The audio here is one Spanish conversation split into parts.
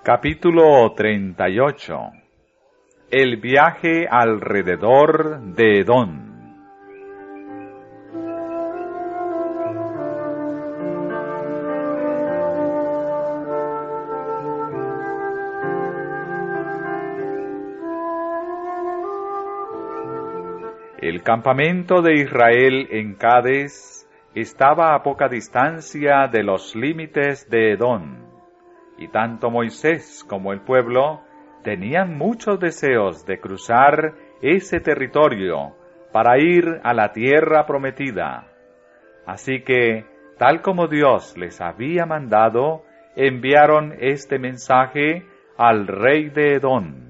Capítulo 38. El viaje alrededor de Edom. El campamento de Israel en Cades estaba a poca distancia de los límites de Edom, y tanto Moisés como el pueblo tenían muchos deseos de cruzar ese territorio para ir a la tierra prometida. Así que, tal como Dios les había mandado, enviaron este mensaje al rey de Edom.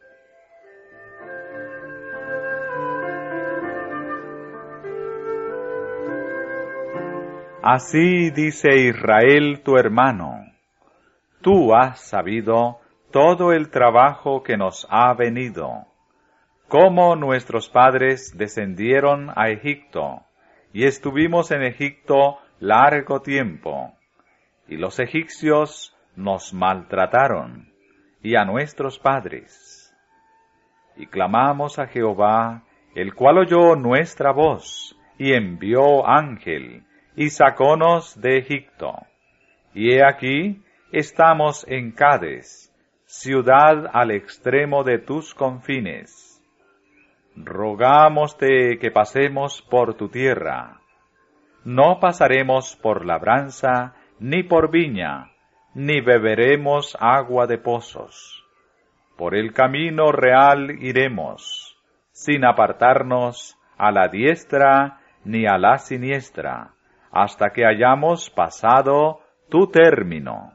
Así dice Israel tu hermano: tú has sabido todo el trabajo que nos ha venido, cómo nuestros padres descendieron a Egipto, y estuvimos en Egipto largo tiempo, y los egipcios nos maltrataron, y a nuestros padres. Y clamamos a Jehová, el cual oyó nuestra voz, y envió ángel, y sacónos de Egipto. Y he aquí, estamos en Cades, ciudad al extremo de tus confines. Rogámoste que pasemos por tu tierra. No pasaremos por labranza, ni por viña, ni beberemos agua de pozos. Por el camino real iremos, sin apartarnos a la diestra ni a la siniestra, hasta que hayamos pasado tu término.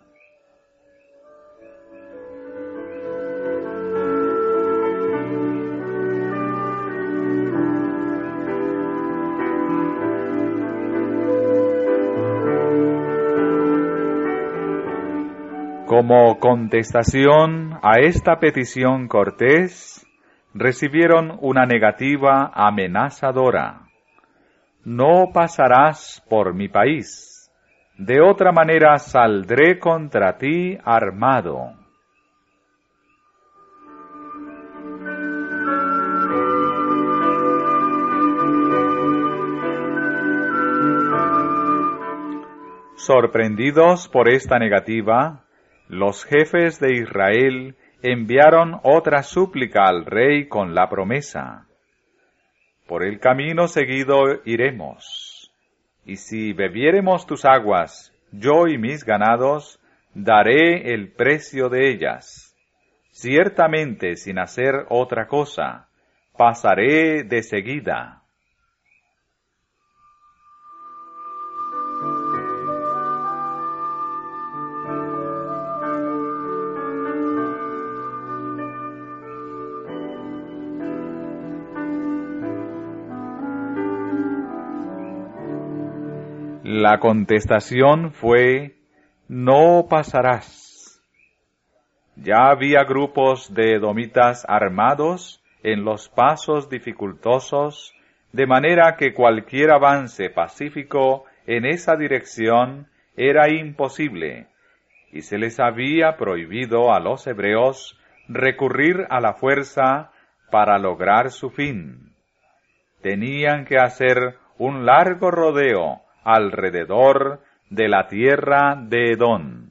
Como contestación a esta petición cortés, recibieron una negativa amenazadora. No pasarás por mi país, de otra manera saldré contra ti armado. Sorprendidos por esta negativa, los jefes de Israel enviaron otra súplica al rey con la promesa: por el camino seguido iremos, y si bebiéremos tus aguas, yo y mis ganados, daré el precio de ellas. Ciertamente, sin hacer otra cosa, pasaré de seguida. La contestación fue: no pasarás. Ya había grupos de edomitas armados en los pasos dificultosos, de manera que cualquier avance pacífico en esa dirección era imposible, y se les había prohibido a los hebreos recurrir a la fuerza para lograr su fin. Tenían que hacer un largo rodeo alrededor de la tierra de Edom.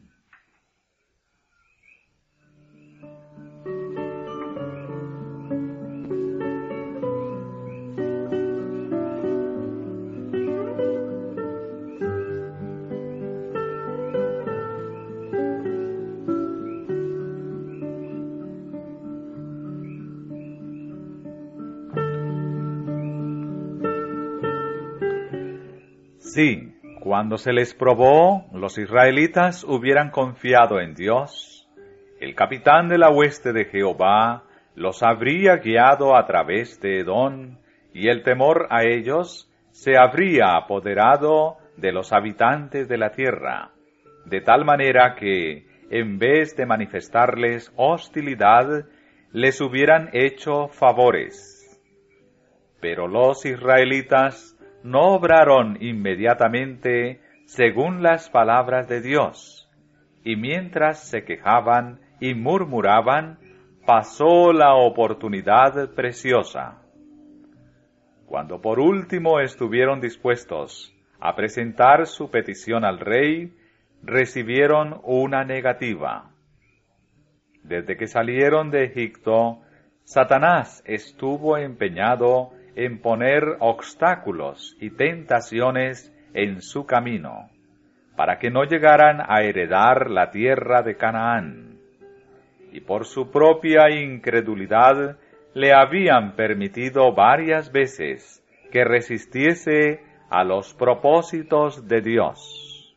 Sí, cuando se les probó, los israelitas hubieran confiado en Dios, el capitán de la hueste de Jehová los habría guiado a través de Edom, y el temor a ellos se habría apoderado de los habitantes de la tierra, de tal manera que, en vez de manifestarles hostilidad, les hubieran hecho favores. Pero los israelitas no obraron inmediatamente según las palabras de Dios, y mientras se quejaban y murmuraban, pasó la oportunidad preciosa. Cuando por último estuvieron dispuestos a presentar su petición al rey, recibieron una negativa. Desde que salieron de Egipto, Satanás estuvo empeñado en poner obstáculos y tentaciones en su camino, para que no llegaran a heredar la tierra de Canaán. Y por su propia incredulidad le habían permitido varias veces que resistiese a los propósitos de Dios.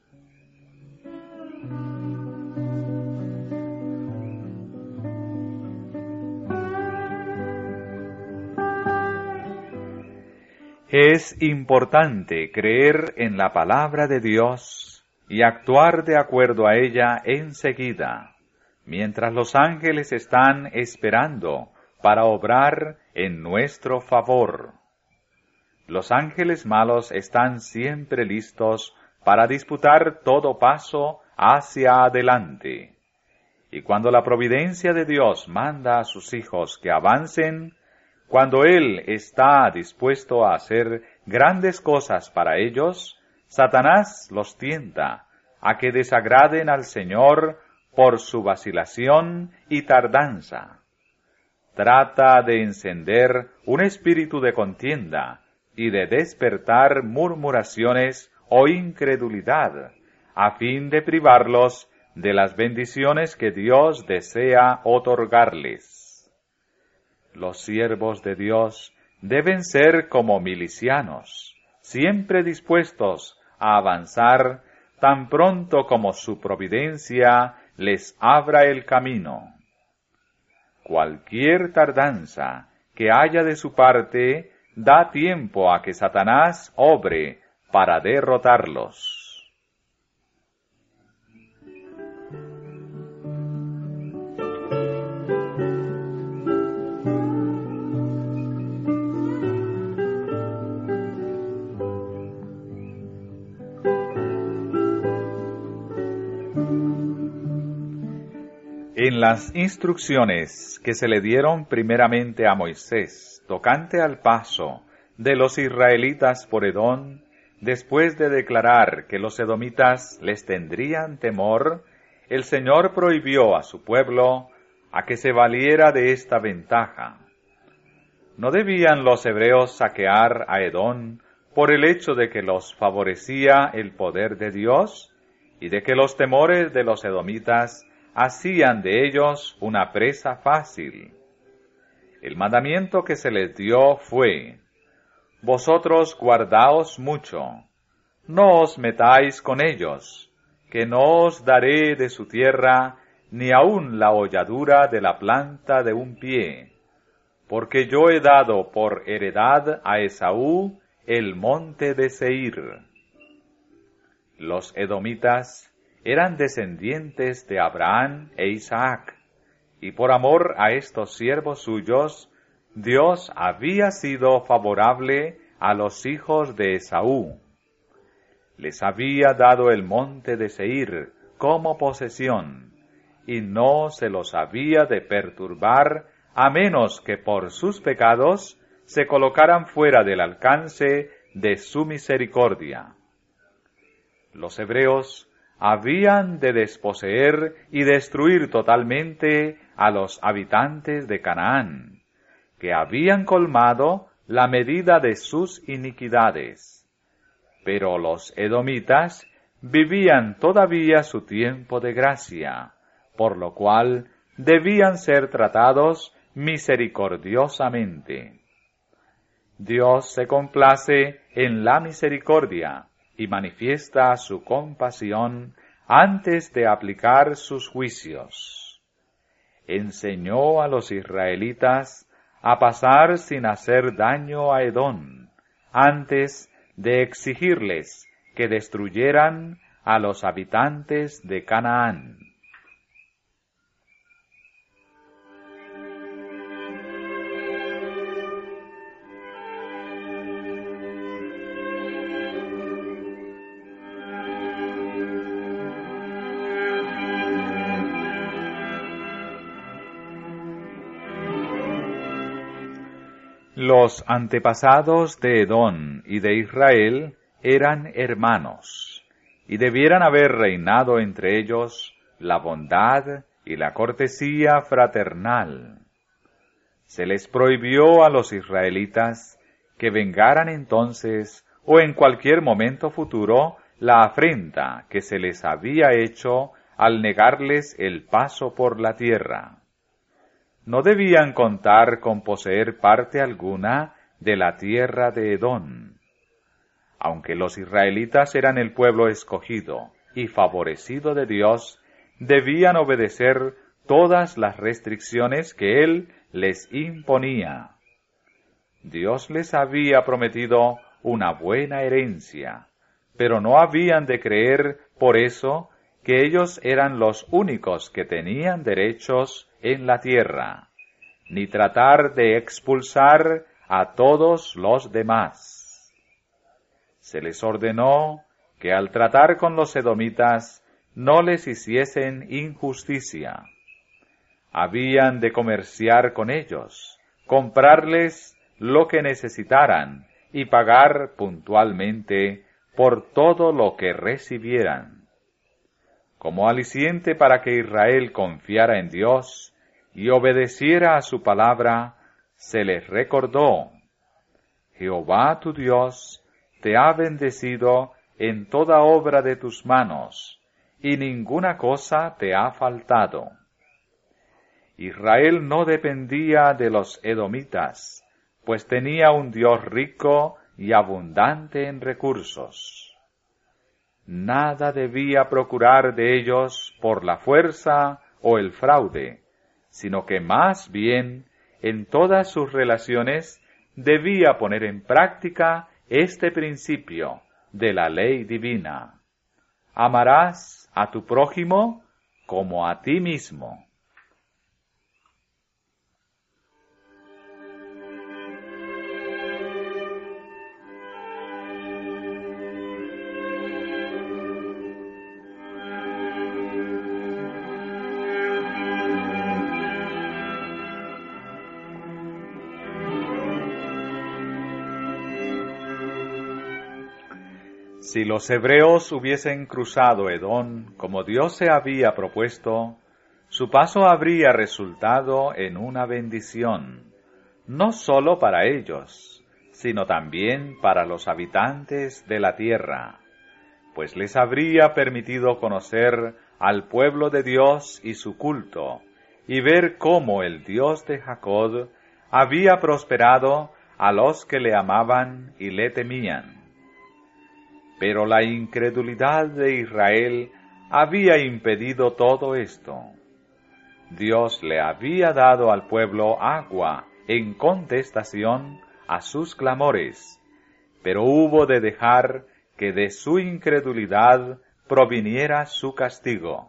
Es importante creer en la palabra de Dios y actuar de acuerdo a ella enseguida, mientras los ángeles están esperando para obrar en nuestro favor. Los ángeles malos están siempre listos para disputar todo paso hacia adelante. Y cuando la providencia de Dios manda a sus hijos que avancen, cuando Él está dispuesto a hacer grandes cosas para ellos, Satanás los tienta a que desagraden al Señor por su vacilación y tardanza. Trata de encender un espíritu de contienda y de despertar murmuraciones o incredulidad, a fin de privarlos de las bendiciones que Dios desea otorgarles. Los siervos de Dios deben ser como milicianos, siempre dispuestos a avanzar tan pronto como su providencia les abra el camino. Cualquier tardanza que haya de su parte da tiempo a que Satanás obre para derrotarlos. En las instrucciones que se le dieron primeramente a Moisés, tocante al paso de los israelitas por Edom, después de declarar que los edomitas les tendrían temor, el Señor prohibió a su pueblo a que se valiera de esta ventaja. ¿No debían los hebreos saquear a Edom por el hecho de que los favorecía el poder de Dios y de que los temores de los edomitas hacían de ellos una presa fácil? El mandamiento que se les dio fue: vosotros guardaos mucho, no os metáis con ellos, que no os daré de su tierra ni aun la holladura de la planta de un pie, porque yo he dado por heredad a Esaú el monte de Seir. Los edomitas eran descendientes de Abraham e Isaac, y por amor a estos siervos suyos, Dios había sido favorable a los hijos de Esaú. Les había dado el monte de Seir como posesión, y no se los había de perturbar a menos que por sus pecados se colocaran fuera del alcance de su misericordia. Los hebreos habían de desposeer y destruir totalmente a los habitantes de Canaán, que habían colmado la medida de sus iniquidades. Pero los edomitas vivían todavía su tiempo de gracia, por lo cual debían ser tratados misericordiosamente. Dios se complace en la misericordia y manifiesta su compasión antes de aplicar sus juicios. Enseñó a los israelitas a pasar sin hacer daño a Edom, antes de exigirles que destruyeran a los habitantes de Canaán. Los antepasados de Edom y de Israel eran hermanos, y debieran haber reinado entre ellos la bondad y la cortesía fraternal. Se les prohibió a los israelitas que vengaran entonces o en cualquier momento futuro la afrenta que se les había hecho al negarles el paso por la tierra. No debían contar con poseer parte alguna de la tierra de Edom. Aunque los israelitas eran el pueblo escogido y favorecido de Dios, debían obedecer todas las restricciones que Él les imponía. Dios les había prometido una buena herencia, pero no habían de creer por eso que ellos eran los únicos que tenían derechos en la tierra, ni tratar de expulsar a todos los demás. Se les ordenó que al tratar con los edomitas no les hiciesen injusticia. Habían de comerciar con ellos, comprarles lo que necesitaran y pagar puntualmente por todo lo que recibieran. Como aliciente para que Israel confiara en Dios y obedeciera a su palabra, se les recordó: Jehová tu Dios te ha bendecido en toda obra de tus manos, y ninguna cosa te ha faltado. Israel no dependía de los edomitas, pues tenía un Dios rico y abundante en recursos. Nada debía procurar de ellos por la fuerza o el fraude, sino que más bien en todas sus relaciones debía poner en práctica este principio de la ley divina: amarás a tu prójimo como a ti mismo. Si los hebreos hubiesen cruzado Edom como Dios se había propuesto, su paso habría resultado en una bendición, no sólo para ellos, sino también para los habitantes de la tierra, pues les habría permitido conocer al pueblo de Dios y su culto, y ver cómo el Dios de Jacob había prosperado a los que le amaban y le temían. Pero la incredulidad de Israel había impedido todo esto. Dios le había dado al pueblo agua en contestación a sus clamores, pero hubo de dejar que de su incredulidad proviniera su castigo.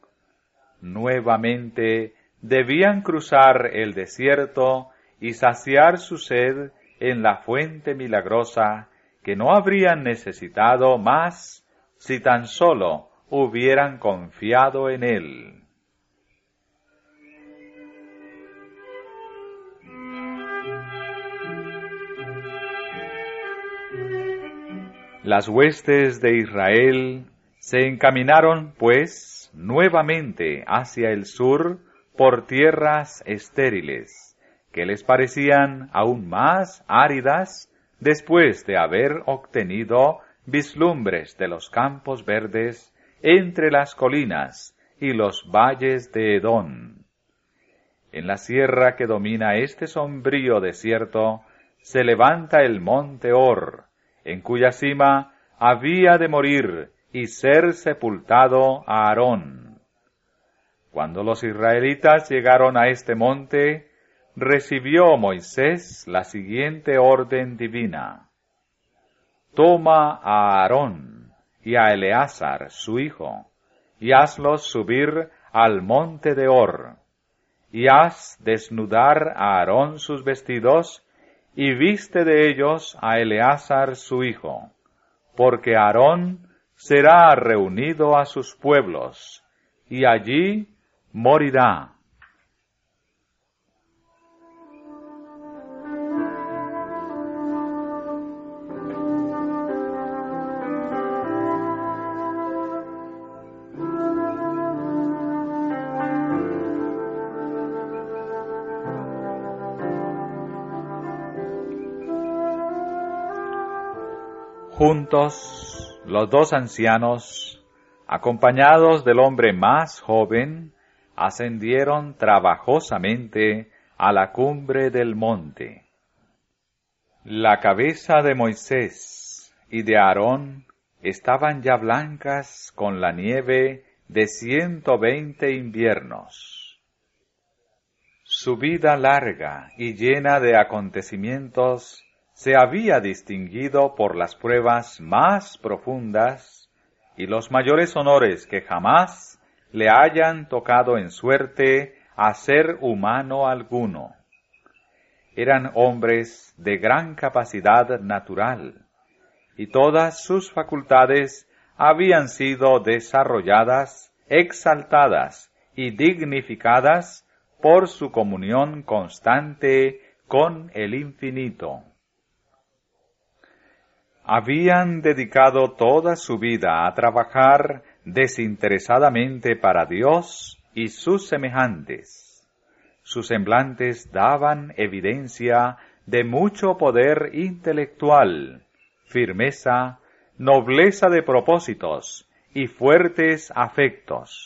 Nuevamente debían cruzar el desierto y saciar su sed en la fuente milagrosa que no habrían necesitado más si tan solo hubieran confiado en Él. Las huestes de Israel se encaminaron, pues, nuevamente hacia el sur por tierras estériles, que les parecían aún más áridas después de haber obtenido vislumbres de los campos verdes entre las colinas y los valles de Edom. En la sierra que domina este sombrío desierto se levanta el monte Hor, en cuya cima había de morir y ser sepultado Aarón. Cuando los israelitas llegaron a este monte, recibió Moisés la siguiente orden divina: Toma a Aarón y a Eleazar su hijo, y hazlos subir al monte de Hor, y haz desnudar a Aarón sus vestidos, y viste de ellos a Eleazar su hijo, porque Aarón será reunido a sus pueblos, y allí morirá. Juntos, los dos ancianos, acompañados del hombre más joven, ascendieron trabajosamente a la cumbre del monte. La cabeza de Moisés y de Aarón estaban ya blancas con la nieve de 120 inviernos. Su vida larga y llena de acontecimientos se había distinguido por las pruebas más profundas y los mayores honores que jamás le hayan tocado en suerte a ser humano alguno. Eran hombres de gran capacidad natural, y todas sus facultades habían sido desarrolladas, exaltadas y dignificadas por su comunión constante con el infinito. Habían dedicado toda su vida a trabajar desinteresadamente para Dios y sus semejantes. Sus semblantes daban evidencia de mucho poder intelectual, firmeza, nobleza de propósitos y fuertes afectos.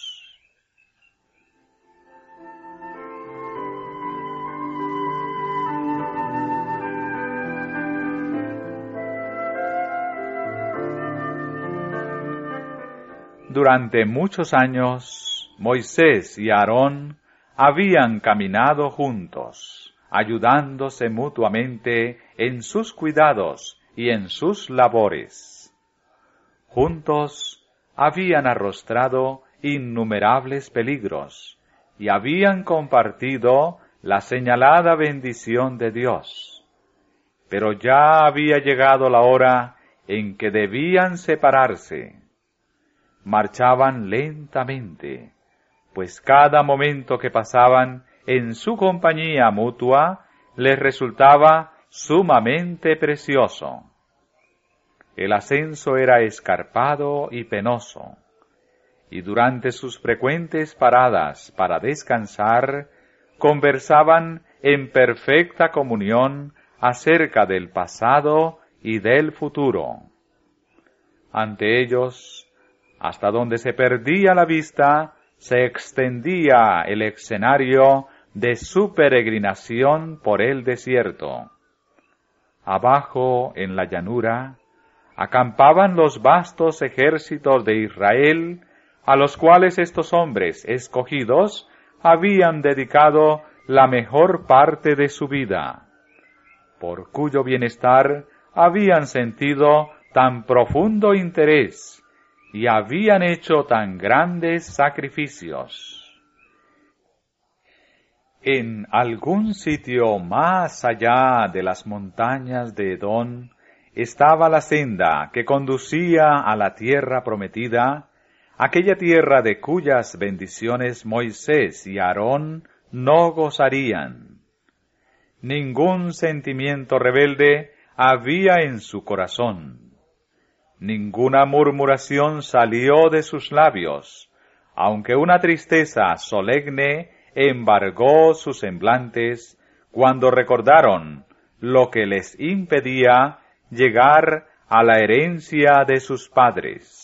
Durante muchos años, Moisés y Aarón habían caminado juntos, ayudándose mutuamente en sus cuidados y en sus labores. Juntos habían arrostrado innumerables peligros y habían compartido la señalada bendición de Dios. Pero ya había llegado la hora en que debían separarse. Marchaban lentamente, pues cada momento que pasaban en su compañía mutua les resultaba sumamente precioso. El ascenso era escarpado y penoso, y durante sus frecuentes paradas para descansar, conversaban en perfecta comunión acerca del pasado y del futuro. Ante ellos, hasta donde se perdía la vista, se extendía el escenario de su peregrinación por el desierto. Abajo, en la llanura, acampaban los vastos ejércitos de Israel, a los cuales estos hombres escogidos habían dedicado la mejor parte de su vida, por cuyo bienestar habían sentido tan profundo interés y habían hecho tan grandes sacrificios. En algún sitio más allá de las montañas de Edom estaba la senda que conducía a la tierra prometida, aquella tierra de cuyas bendiciones Moisés y Aarón no gozarían. Ningún sentimiento rebelde había en su corazón. Ninguna murmuración salió de sus labios, aunque una tristeza solemne embargó sus semblantes cuando recordaron lo que les impedía llegar a la herencia de sus padres.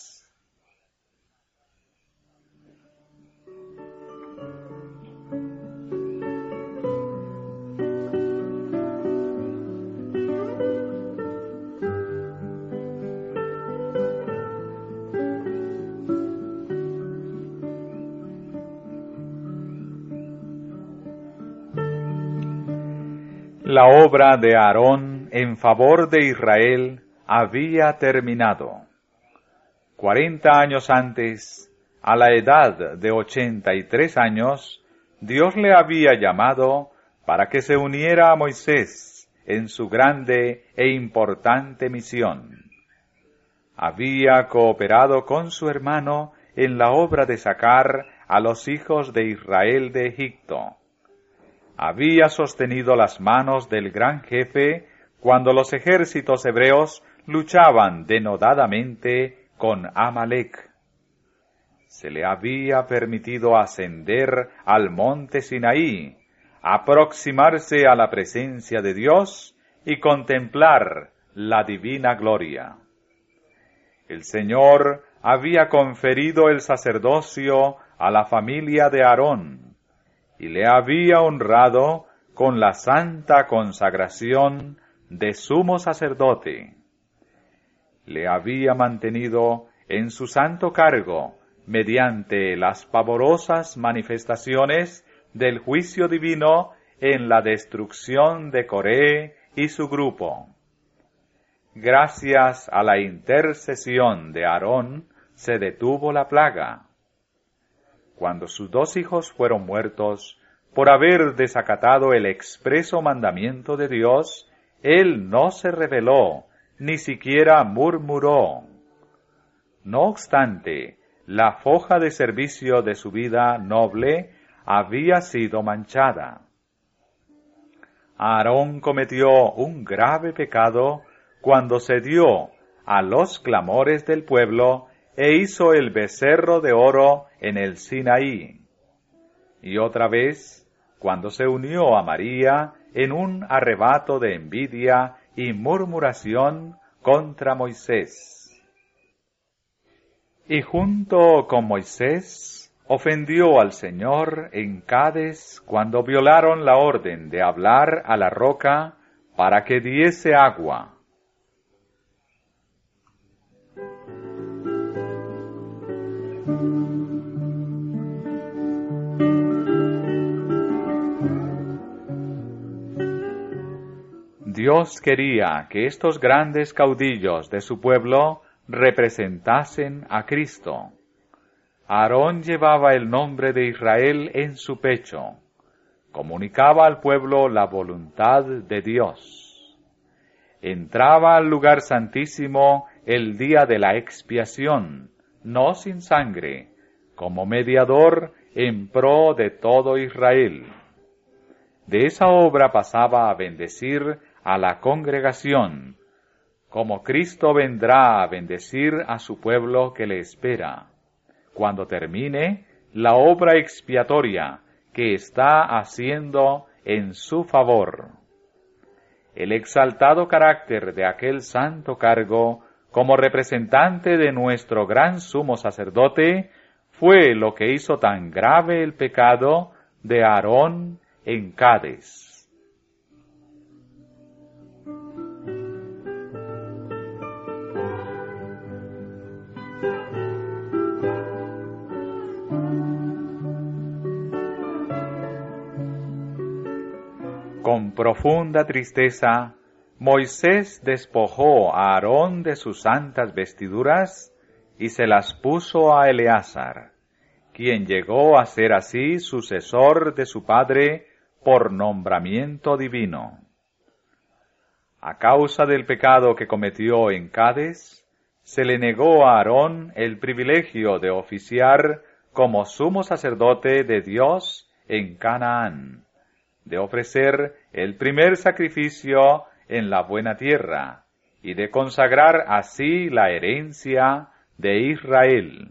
La obra de Aarón en favor de Israel había terminado. 40 años antes, a la edad de 83 años, Dios le había llamado para que se uniera a Moisés en su grande e importante misión. Había cooperado con su hermano en la obra de sacar a los hijos de Israel de Egipto. Había sostenido las manos del gran jefe cuando los ejércitos hebreos luchaban denodadamente con Amalec. Se le había permitido ascender al monte Sinaí, aproximarse a la presencia de Dios y contemplar la divina gloria. El Señor había conferido el sacerdocio a la familia de Aarón, y le había honrado con la santa consagración de sumo sacerdote. Le había mantenido en su santo cargo mediante las pavorosas manifestaciones del juicio divino en la destrucción de Coré y su grupo. Gracias a la intercesión de Aarón se detuvo la plaga. Cuando sus 2 hijos fueron muertos por haber desacatado el expreso mandamiento de Dios, él no se rebeló, ni siquiera murmuró. No obstante, la foja de servicio de su vida noble había sido manchada. Aarón cometió un grave pecado cuando cedió a los clamores del pueblo e hizo el becerro de oro en el Sinaí. Y otra vez, cuando se unió a María en un arrebato de envidia y murmuración contra Moisés. Y junto con Moisés, ofendió al Señor en Cades cuando violaron la orden de hablar a la roca para que diese agua. Dios quería que estos grandes caudillos de su pueblo representasen a Cristo. Aarón llevaba el nombre de Israel en su pecho, comunicaba al pueblo la voluntad de Dios. Entraba al lugar santísimo el día de la expiación, no sin sangre, como mediador en pro de todo Israel. De esa obra pasaba a bendecir a la congregación, como Cristo vendrá a bendecir a su pueblo que le espera, cuando termine la obra expiatoria que está haciendo en su favor. El exaltado carácter de aquel santo cargo, como representante de nuestro gran sumo sacerdote, fue lo que hizo tan grave el pecado de Aarón en Cades. Con profunda tristeza, Moisés despojó a Aarón de sus santas vestiduras y se las puso a Eleazar, quien llegó a ser así sucesor de su padre por nombramiento divino. A causa del pecado que cometió en Cades, se le negó a Aarón el privilegio de oficiar como sumo sacerdote de Dios en Canaán, de ofrecer el primer sacrificio en la buena tierra y de consagrar así la herencia de Israel.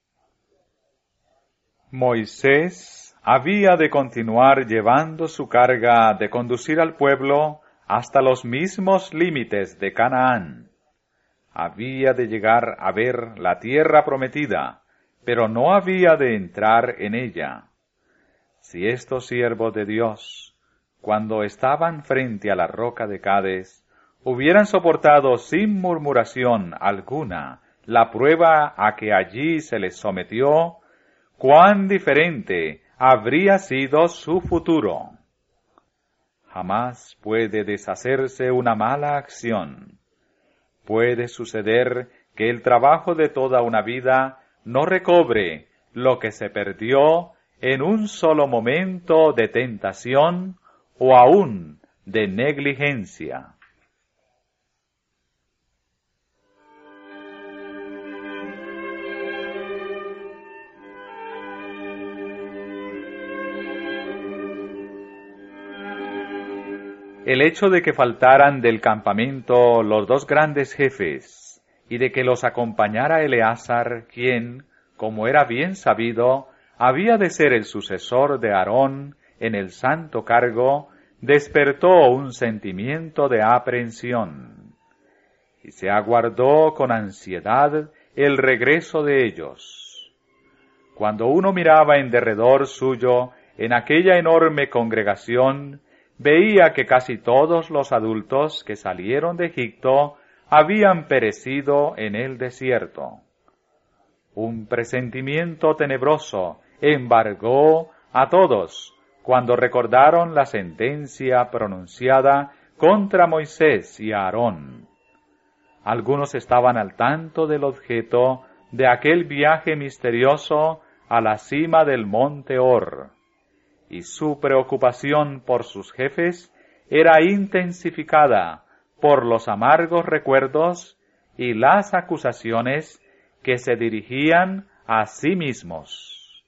Moisés había de continuar llevando su carga de conducir al pueblo hasta los mismos límites de Canaán. Había de llegar a ver la tierra prometida, pero no había de entrar en ella. Si estos siervos de Dios, cuando estaban frente a la roca de Cades, hubieran soportado sin murmuración alguna la prueba a que allí se les sometió, cuán diferente habría sido su futuro. Jamás puede deshacerse una mala acción. Puede suceder que el trabajo de toda una vida no recobre lo que se perdió en un solo momento de tentación o aún de negligencia. El hecho de que faltaran del campamento los 2 grandes jefes y de que los acompañara Eleazar, quien, como era bien sabido, había de ser el sucesor de Aarón en el santo cargo, despertó un sentimiento de aprensión. y se aguardó con ansiedad el regreso de ellos. Cuando uno miraba en derredor suyo en aquella enorme congregación, veía que casi todos los adultos que salieron de Egipto habían perecido en el desierto. Un presentimiento tenebroso embargó a todos cuando recordaron la sentencia pronunciada contra Moisés y Aarón. Algunos estaban al tanto del objeto de aquel viaje misterioso a la cima del monte Hor, y su preocupación por sus jefes era intensificada por los amargos recuerdos y las acusaciones que se dirigían a sí mismos.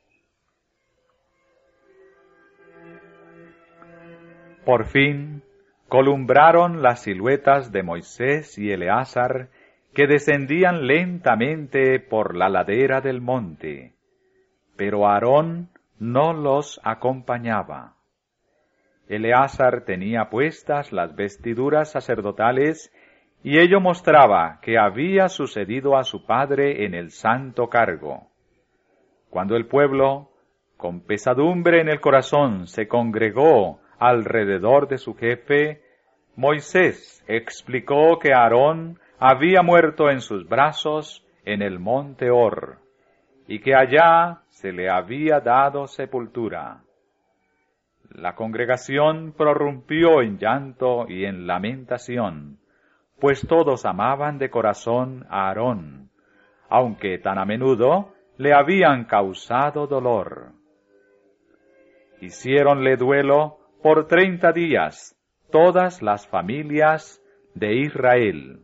Por fin, columbraron las siluetas de Moisés y Eleazar que descendían lentamente por la ladera del monte, pero Aarón no los acompañaba. Eleazar tenía puestas las vestiduras sacerdotales y ello mostraba que había sucedido a su padre en el santo cargo. Cuando el pueblo, con pesadumbre en el corazón, se congregó alrededor de su jefe, Moisés explicó que Aarón había muerto en sus brazos en el monte Hor, y que allá se le había dado sepultura. La congregación prorrumpió en llanto y en lamentación, pues todos amaban de corazón a Aarón, aunque tan a menudo le habían causado dolor. Hiciéronle duelo por 30 días todas las familias de Israel.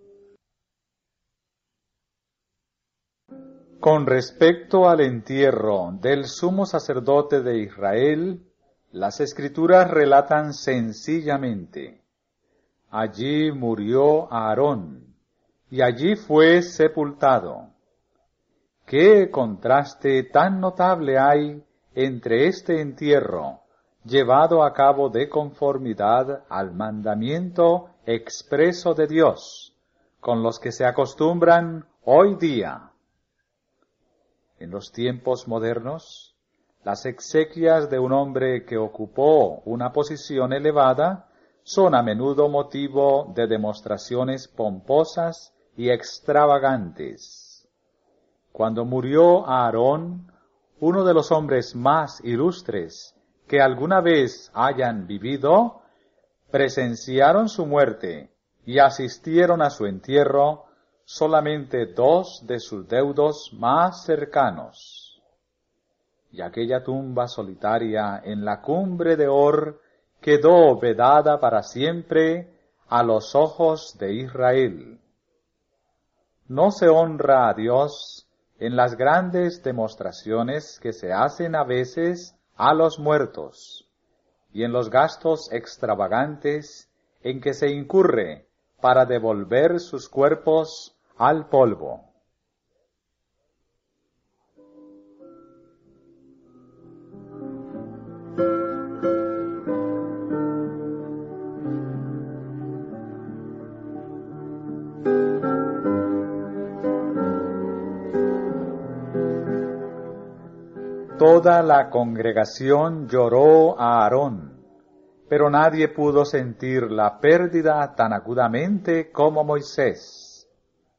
Con respecto al entierro del sumo sacerdote de Israel, las Escrituras relatan sencillamente: allí murió Aarón, y allí fue sepultado. ¿Qué contraste tan notable hay entre este entierro, llevado a cabo de conformidad al mandamiento expreso de Dios, con los que se acostumbran hoy día? En los tiempos modernos, las exequias de un hombre que ocupó una posición elevada son a menudo motivo de demostraciones pomposas y extravagantes. Cuando murió Aarón, uno de los hombres más ilustres que alguna vez hayan vivido, presenciaron su muerte y asistieron a su entierro solamente 2 de sus deudos más cercanos. Y aquella tumba solitaria en la cumbre de Hor quedó vedada para siempre a los ojos de Israel. No se honra a Dios en las grandes demostraciones que se hacen a veces a los muertos, y en los gastos extravagantes en que se incurre para devolver sus cuerpos al polvo. Toda la congregación lloró a Aarón, pero nadie pudo sentir la pérdida tan agudamente como Moisés.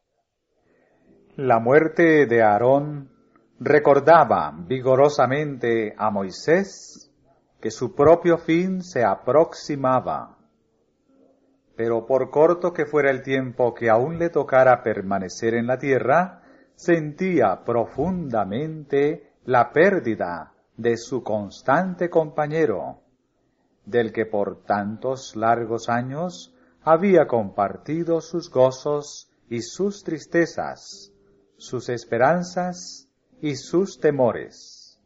La muerte de Aarón recordaba vigorosamente a Moisés que su propio fin se aproximaba. Pero por corto que fuera el tiempo que aún le tocara permanecer en la tierra, sentía profundamente la pérdida de su constante compañero, del que por tantos largos años había compartido sus gozos y sus tristezas, sus esperanzas y sus temores.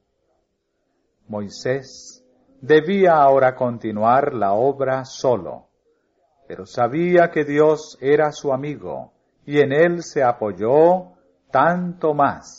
Moisés debía ahora continuar la obra solo, pero sabía que Dios era su amigo y en él se apoyó tanto más.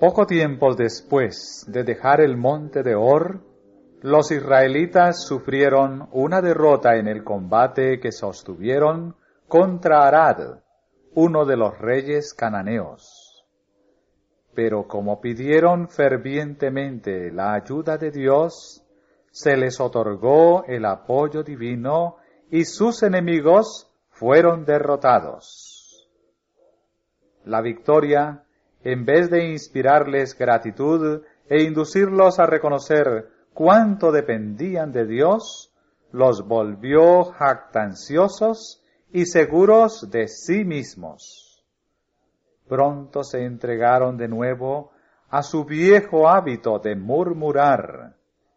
Poco tiempo después de dejar el monte de Hor, los israelitas sufrieron una derrota en el combate que sostuvieron contra Arad, uno de los reyes cananeos. Pero como pidieron fervientemente la ayuda de Dios, se les otorgó el apoyo divino y sus enemigos fueron derrotados. La victoria, en vez de inspirarles gratitud e inducirlos a reconocer cuánto dependían de Dios, los volvió jactanciosos y seguros de sí mismos. Pronto se entregaron de nuevo a su viejo hábito de murmurar.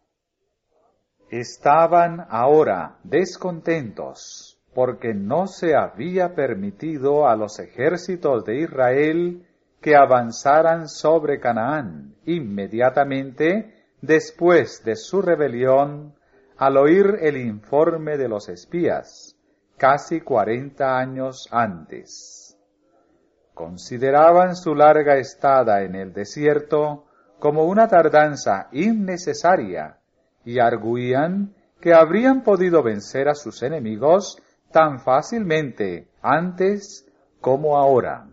Estaban ahora descontentos porque no se había permitido a los ejércitos de Israel que avanzaran sobre Canaán inmediatamente después de su rebelión, al oír el informe de los espías, casi 40 años antes. Consideraban su larga estada en el desierto como una tardanza innecesaria y arguían que habrían podido vencer a sus enemigos tan fácilmente antes como ahora.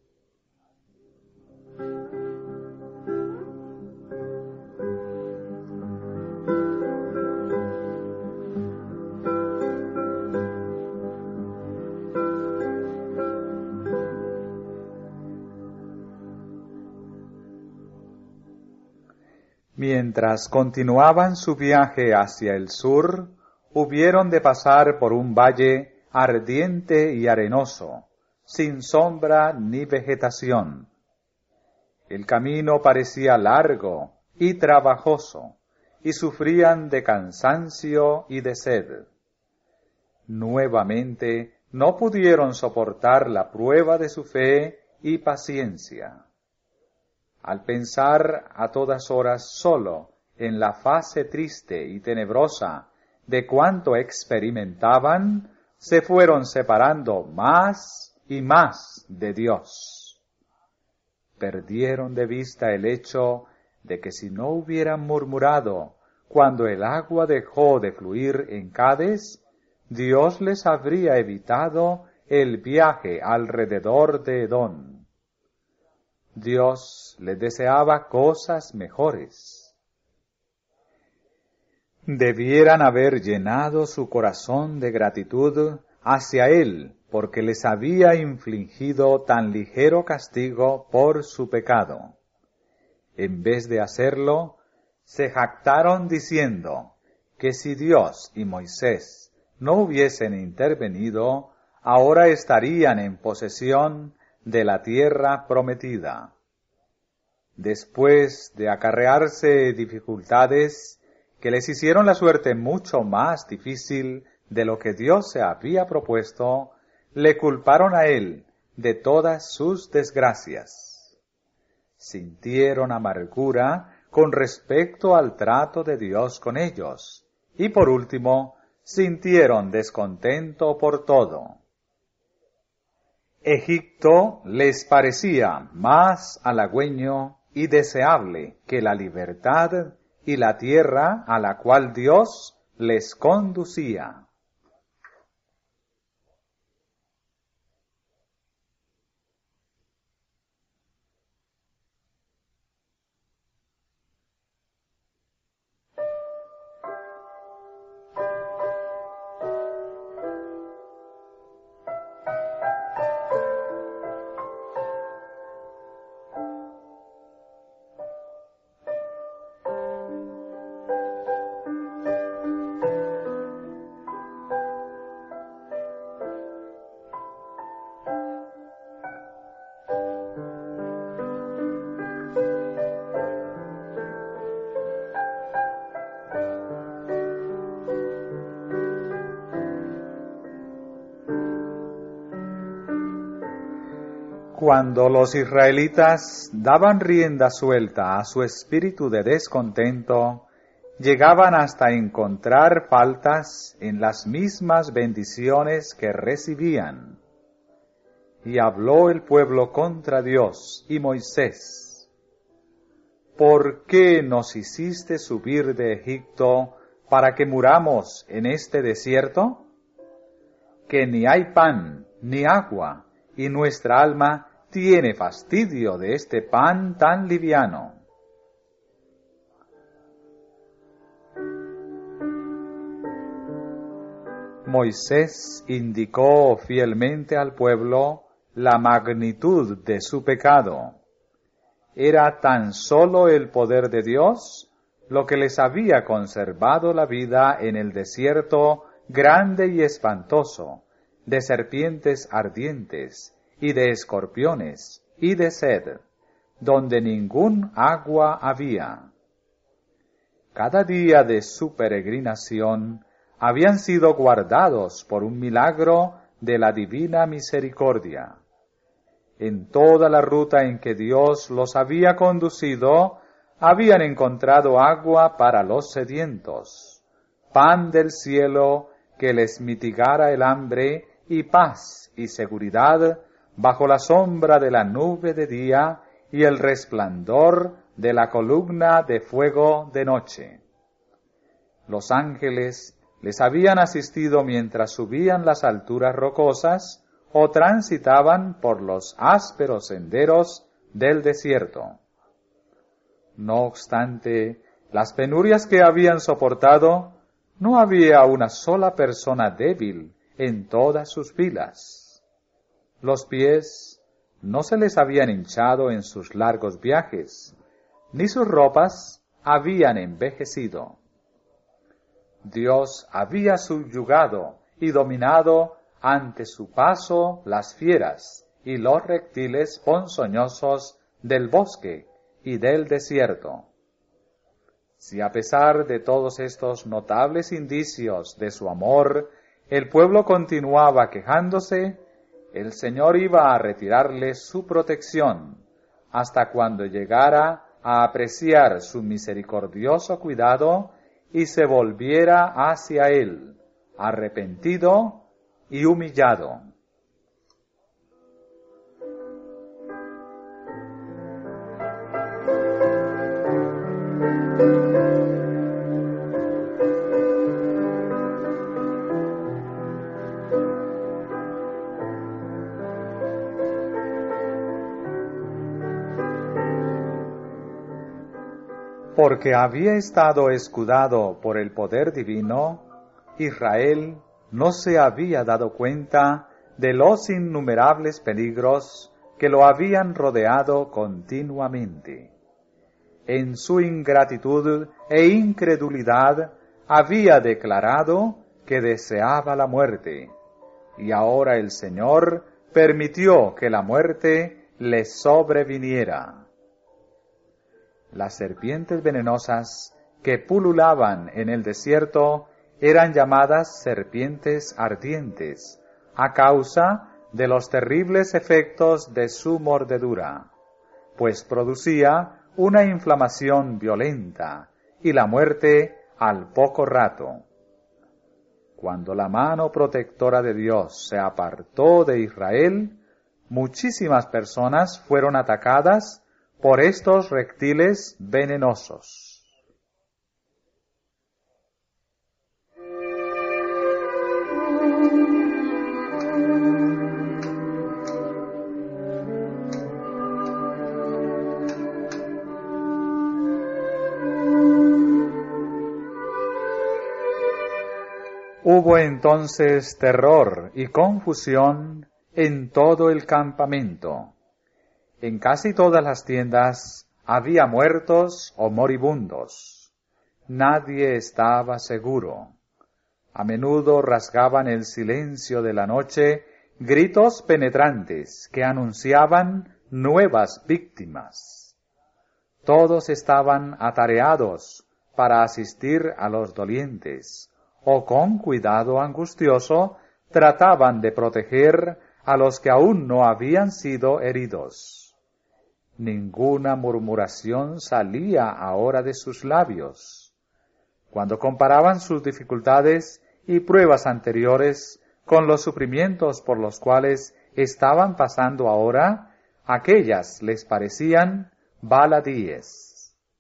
Mientras continuaban su viaje hacia el sur, hubieron de pasar por un valle ardiente y arenoso, sin sombra ni vegetación. El camino parecía largo y trabajoso, y sufrían de cansancio y de sed. Nuevamente no pudieron soportar la prueba de su fe y paciencia. Al pensar a todas horas solo en la fase triste y tenebrosa de cuanto experimentaban, se fueron separando más y más de Dios. Perdieron de vista el hecho de que si no hubieran murmurado cuando el agua dejó de fluir en Cades, Dios les habría evitado el viaje alrededor de Edom. Dios les deseaba cosas mejores. Debieran haber llenado su corazón de gratitud hacia Él, porque les había infligido tan ligero castigo por su pecado. En vez de hacerlo, se jactaron diciendo que si Dios y Moisés no hubiesen intervenido, ahora estarían en posesión de la tierra prometida. Después de acarrearse dificultades que les hicieron la suerte mucho más difícil de lo que Dios se había propuesto, le culparon a él de todas sus desgracias. Sintieron amargura con respecto al trato de Dios con ellos, y por último, sintieron descontento por todo. Egipto les parecía más halagüeño y deseable que la libertad y la tierra a la cual Dios les conducía. Cuando los israelitas daban rienda suelta a su espíritu de descontento, llegaban hasta encontrar faltas en las mismas bendiciones que recibían. Y habló el pueblo contra Dios y Moisés. ¿por qué nos hiciste subir de Egipto para que muramos en este desierto? Que ni hay pan ni agua, y nuestra alma tiene fastidio de este pan tan liviano. Moisés indicó fielmente al pueblo la magnitud de su pecado. Era tan solo el poder de Dios lo que les había conservado la vida en el desierto grande y espantoso, de serpientes ardientes, y de escorpiones, y de sed, donde ningún agua había. Cada día de su peregrinación habían sido guardados por un milagro de la divina misericordia. En toda la ruta en que Dios los había conducido, habían encontrado agua para los sedientos, pan del cielo que les mitigara el hambre, y paz y seguridad bajo la sombra de la nube de día y el resplandor de la columna de fuego de noche. Los ángeles les habían asistido mientras subían las alturas rocosas o transitaban por los ásperos senderos del desierto. No obstante, las penurias que habían soportado, no había una sola persona débil en todas sus filas. Los pies no se les habían hinchado en sus largos viajes, ni sus ropas habían envejecido. Dios había subyugado y dominado ante su paso las fieras y los reptiles ponzoñosos del bosque y del desierto. Si a pesar de todos estos notables indicios de su amor, el pueblo continuaba quejándose, el Señor iba a retirarle su protección, hasta cuando llegara a apreciar su misericordioso cuidado y se volviera hacia él, arrepentido y humillado. Porque había estado escudado por el poder divino, Israel no se había dado cuenta de los innumerables peligros que lo habían rodeado continuamente. En su ingratitud e incredulidad había declarado que deseaba la muerte, y ahora el Señor permitió que la muerte le sobreviniera. Las serpientes venenosas que pululaban en el desierto eran llamadas serpientes ardientes, a causa de los terribles efectos de su mordedura, pues producía una inflamación violenta y la muerte al poco rato. Cuando la mano protectora de Dios se apartó de Israel, muchísimas personas fueron atacadas por estos reptiles venenosos. Hubo entonces terror y confusión en todo el campamento. En casi todas las tiendas había muertos o moribundos. Nadie estaba seguro. A menudo rasgaban el silencio de la noche gritos penetrantes que anunciaban nuevas víctimas. Todos estaban atareados para asistir a los dolientes, o con cuidado angustioso trataban de proteger a los que aún no habían sido heridos. Ninguna murmuración salía ahora de sus labios. Cuando comparaban sus dificultades y pruebas anteriores con los sufrimientos por los cuales estaban pasando ahora, aquellas les parecían baladíes.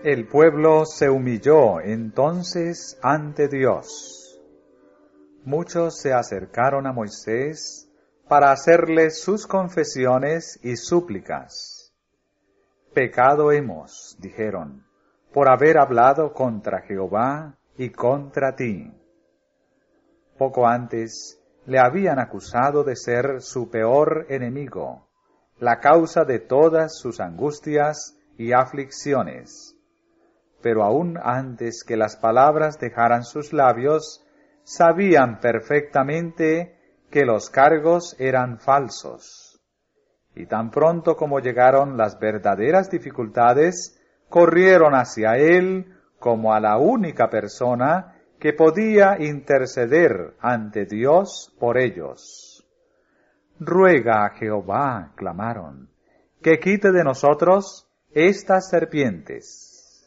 El pueblo se humilló entonces ante Dios. Muchos se acercaron a Moisés para hacerle sus confesiones y súplicas. Pecado hemos, dijeron, por haber hablado contra Jehová y contra ti. Poco antes le habían acusado de ser su peor enemigo, la causa de todas sus angustias y aflicciones. Pero aún antes que las palabras dejaran sus labios, sabían perfectamente que los cargos eran falsos. Y tan pronto como llegaron las verdaderas dificultades, corrieron hacia él como a la única persona que podía interceder ante Dios por ellos. Ruega a Jehová, clamaron, que quite de nosotros estas serpientes.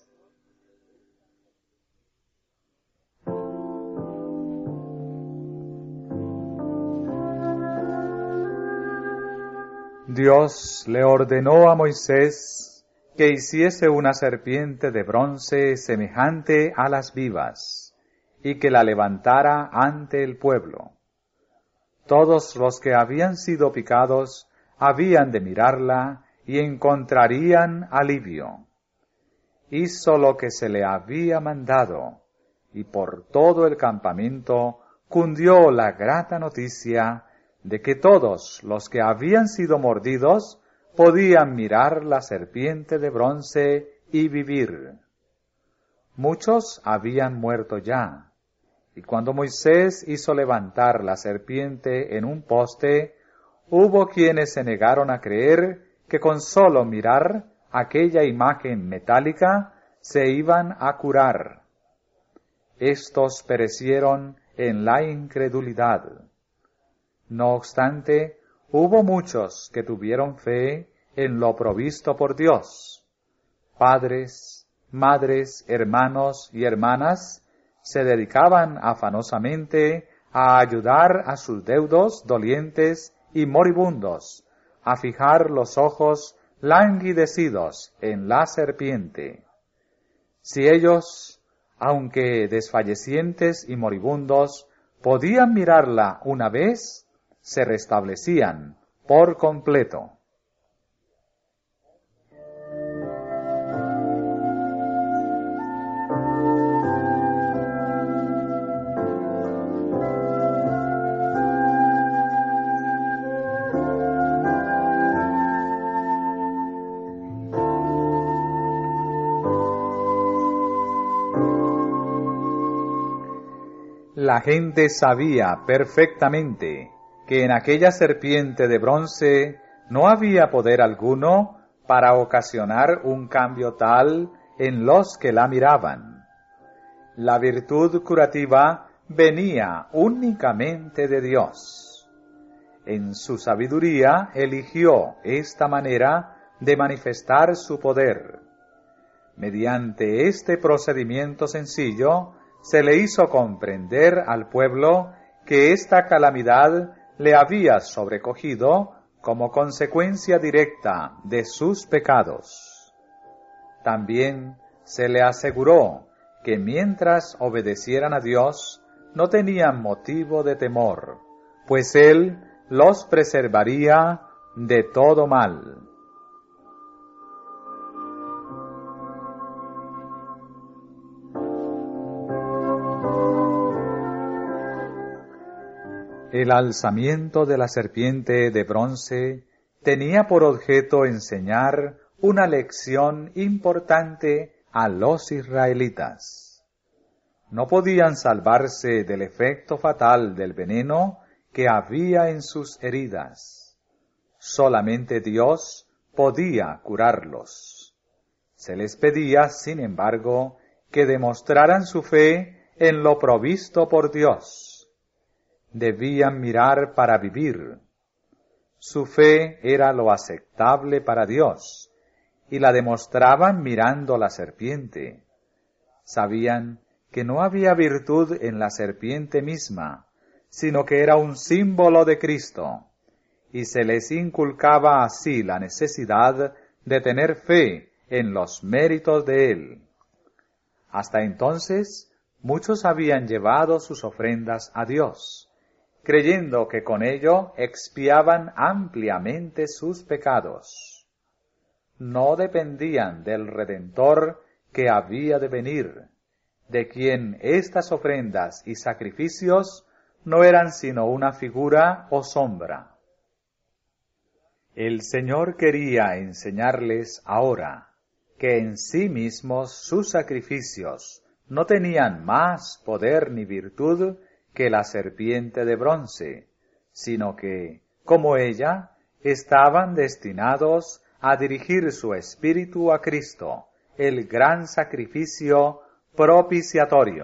Dios le ordenó a Moisés que hiciese una serpiente de bronce semejante a las vivas, y que la levantara ante el pueblo. Todos los que habían sido picados habían de mirarla y encontrarían alivio. Hizo lo que se le había mandado, y por todo el campamento cundió la grata noticia de que todos los que habían sido mordidos podían mirar la serpiente de bronce y vivir. Muchos habían muerto ya, y cuando Moisés hizo levantar la serpiente en un poste, hubo quienes se negaron a creer que con solo mirar aquella imagen metálica se iban a curar. Estos perecieron en la incredulidad. No obstante, hubo muchos que tuvieron fe en lo provisto por Dios. Padres, madres, hermanos y hermanas se dedicaban afanosamente a ayudar a sus deudos dolientes y moribundos, a fijar los ojos languidecidos en la serpiente. Si ellos, aunque desfallecientes y moribundos, podían mirarla una vez, se restablecían por completo. La gente sabía perfectamente que en aquella serpiente de bronce no había poder alguno para ocasionar un cambio tal en los que la miraban. La virtud curativa venía únicamente de Dios. En su sabiduría eligió esta manera de manifestar su poder. Mediante este procedimiento sencillo, se le hizo comprender al pueblo que esta calamidad le había sobrecogido como consecuencia directa de sus pecados. También se le aseguró que mientras obedecieran a Dios, no tenían motivo de temor, pues Él los preservaría de todo mal. El alzamiento de la serpiente de bronce tenía por objeto enseñar una lección importante a los israelitas. No podían salvarse del efecto fatal del veneno que había en sus heridas. Solamente Dios podía curarlos. Se les pedía, sin embargo, que demostraran su fe en lo provisto por Dios. Debían mirar para vivir. Su fe era lo aceptable para Dios, y la demostraban mirando la serpiente. Sabían que no había virtud en la serpiente misma, sino que era un símbolo de Cristo, y se les inculcaba así la necesidad de tener fe en los méritos de Él. Hasta entonces, muchos habían llevado sus ofrendas a Dios, creyendo que con ello expiaban ampliamente sus pecados. No dependían del Redentor que había de venir, de quien estas ofrendas y sacrificios no eran sino una figura o sombra. El Señor quería enseñarles ahora que en sí mismos sus sacrificios no tenían más poder ni virtud que la serpiente de bronce, sino que, como ella, estaban destinados a dirigir su espíritu a Cristo, el gran sacrificio propiciatorio.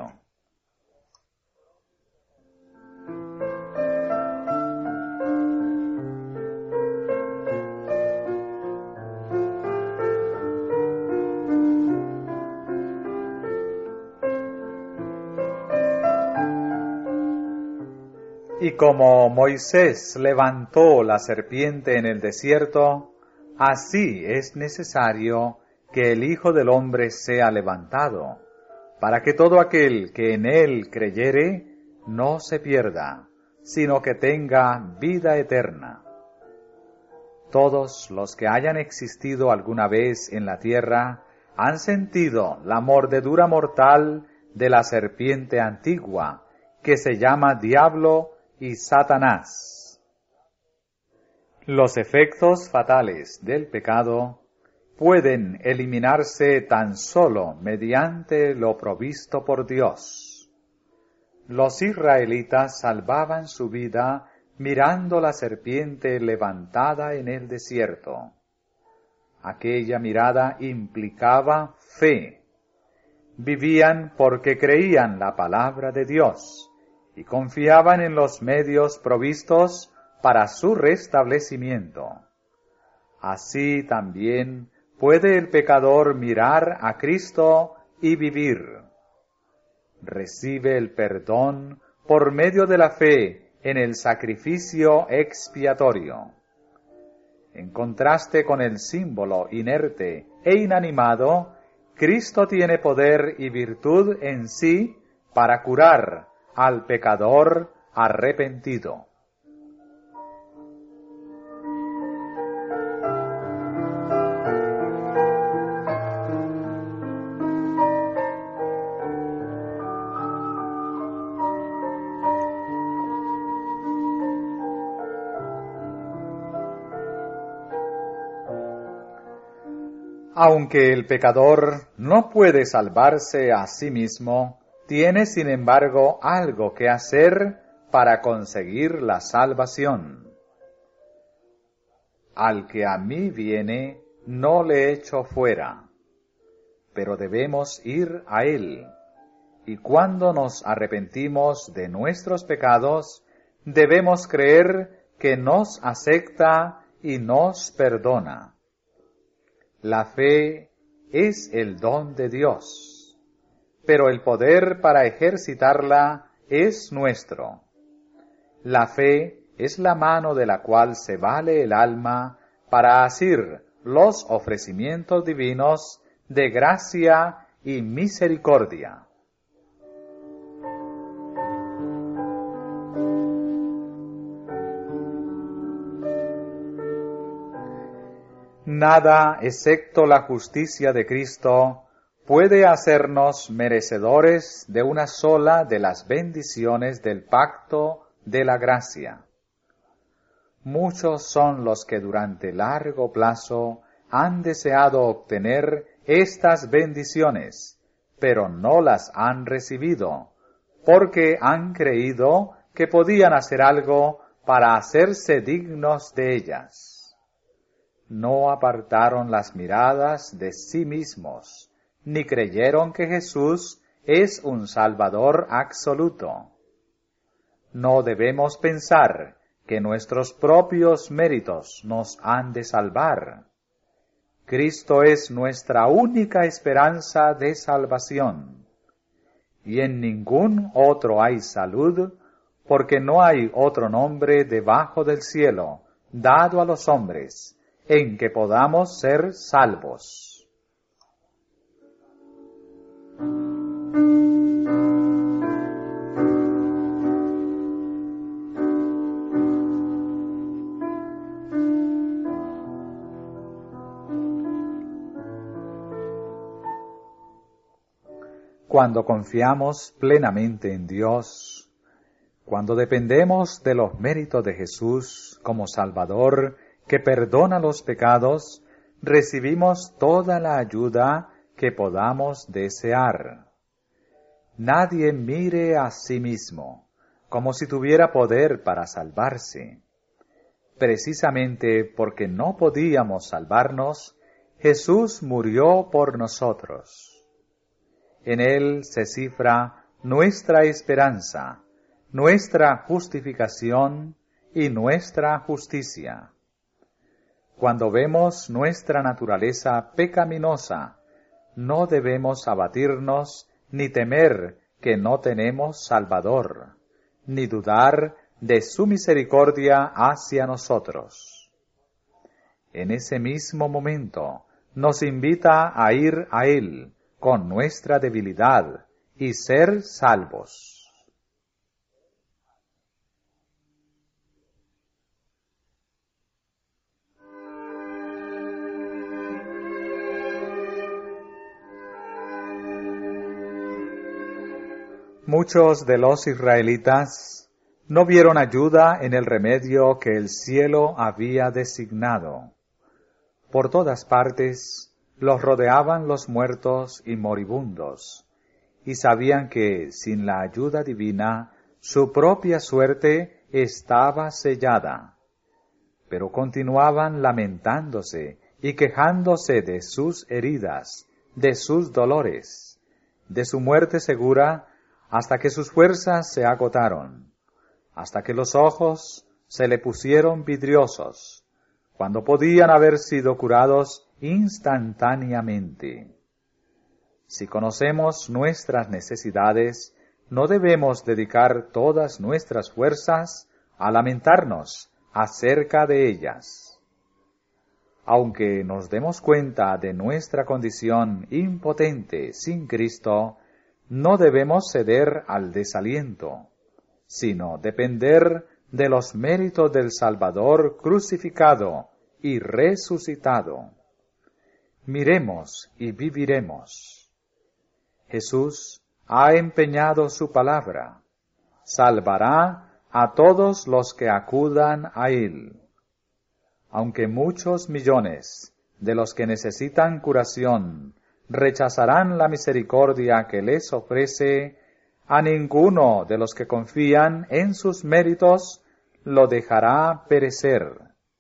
Y como Moisés levantó la serpiente en el desierto, así es necesario que el Hijo del Hombre sea levantado, para que todo aquel que en él creyere no se pierda, sino que tenga vida eterna. Todos los que hayan existido alguna vez en la tierra han sentido la mordedura mortal de la serpiente antigua, que se llama Diablo y Satanás. Los efectos fatales del pecado pueden eliminarse tan solo mediante lo provisto por Dios. Los israelitas salvaban su vida mirando la serpiente levantada en el desierto. Aquella mirada implicaba fe. Vivían porque creían la palabra de Dios y confiaban en los medios provistos para su restablecimiento. Así también puede el pecador mirar a Cristo y vivir. Recibe el perdón por medio de la fe en el sacrificio expiatorio. En contraste con el símbolo inerte e inanimado, Cristo tiene poder y virtud en sí para curar al pecador arrepentido. Aunque el pecador no puede salvarse a sí mismo, tiene sin embargo algo que hacer para conseguir la salvación. Al que a mí viene, no le echo fuera, pero debemos ir a él. Y cuando nos arrepentimos de nuestros pecados, debemos creer que nos acepta y nos perdona. La fe es el don de Dios, pero el poder para ejercitarla es nuestro. La fe es la mano de la cual se vale el alma para asir los ofrecimientos divinos de gracia y misericordia. Nada, excepto la justicia de Cristo, puede hacernos merecedores de una sola de las bendiciones del pacto de la gracia. Muchos son los que durante largo plazo han deseado obtener estas bendiciones, pero no las han recibido, porque han creído que podían hacer algo para hacerse dignos de ellas. No apartaron las miradas de sí mismos, ni creyeron que Jesús es un Salvador absoluto. No debemos pensar que nuestros propios méritos nos han de salvar. Cristo es nuestra única esperanza de salvación, y en ningún otro hay salud, porque no hay otro nombre debajo del cielo dado a los hombres en que podamos ser salvos. cuando confiamos plenamente en Dios, cuando dependemos de los méritos de Jesús como Salvador que perdona los pecados, recibimos toda la ayuda que podamos desear. Nadie mire a sí mismo como si tuviera poder para salvarse. Precisamente porque no podíamos salvarnos, Jesús murió por nosotros. En Él se cifra nuestra esperanza, nuestra justificación y nuestra justicia. Cuando vemos nuestra naturaleza pecaminosa, no debemos abatirnos ni temer que no tenemos Salvador, ni dudar de su misericordia hacia nosotros. En ese mismo momento nos invita a ir a Él con nuestra debilidad y ser salvos. Muchos de los israelitas no vieron ayuda en el remedio que el cielo había designado. Por todas partes los rodeaban los muertos y moribundos, y sabían que, sin la ayuda divina, su propia suerte estaba sellada. Pero continuaban lamentándose y quejándose de sus heridas, de sus dolores, de su muerte segura, hasta que sus fuerzas se agotaron, hasta que los ojos se le pusieron vidriosos, cuando podían haber sido curados instantáneamente. Si conocemos nuestras necesidades, no debemos dedicar todas nuestras fuerzas a lamentarnos acerca de ellas. Aunque nos demos cuenta de nuestra condición impotente sin Cristo, no debemos ceder al desaliento, sino depender de los méritos del Salvador crucificado y resucitado. Miremos y viviremos. Jesús ha empeñado su palabra. Salvará a todos los que acudan a Él. Aunque muchos millones de los que necesitan curación rechazarán la misericordia que les ofrece, a ninguno de los que confían en sus méritos lo dejará perecer.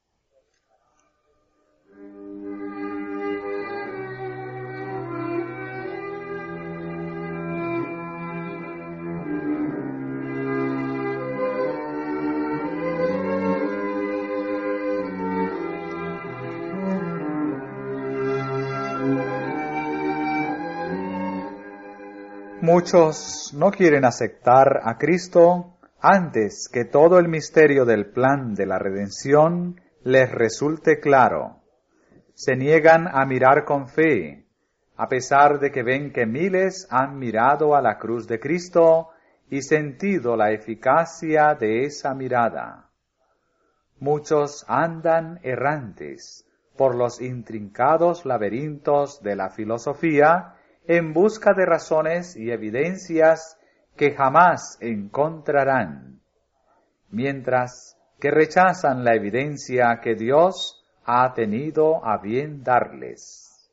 Muchos no quieren aceptar a Cristo antes que todo el misterio del plan de la redención les resulte claro. Se niegan a mirar con fe, a pesar de que ven que miles han mirado a la cruz de Cristo y sentido la eficacia de esa mirada. Muchos andan errantes por los intrincados laberintos de la filosofía en busca de razones y evidencias que jamás encontrarán, mientras que rechazan la evidencia que Dios ha tenido a bien darles.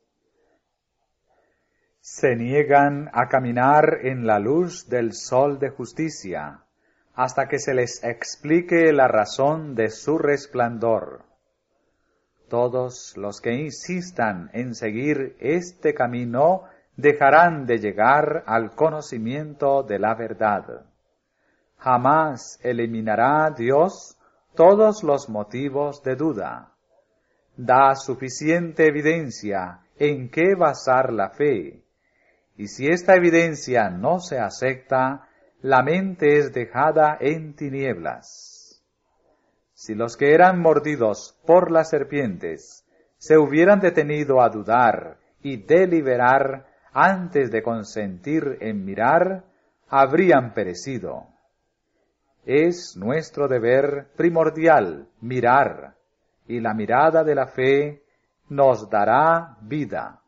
Se niegan a caminar en la luz del sol de justicia, hasta que se les explique la razón de su resplandor. Todos los que insistan en seguir este camino dejarán de llegar al conocimiento de la verdad. Jamás eliminará Dios todos los motivos de duda. Da suficiente evidencia en qué basar la fe, y si esta evidencia no se acepta, la mente es dejada en tinieblas. Si los que eran mordidos por las serpientes se hubieran detenido a dudar y deliberar antes de consentir en mirar, habrían perecido. Es nuestro deber primordial mirar, y la mirada de la fe nos dará vida.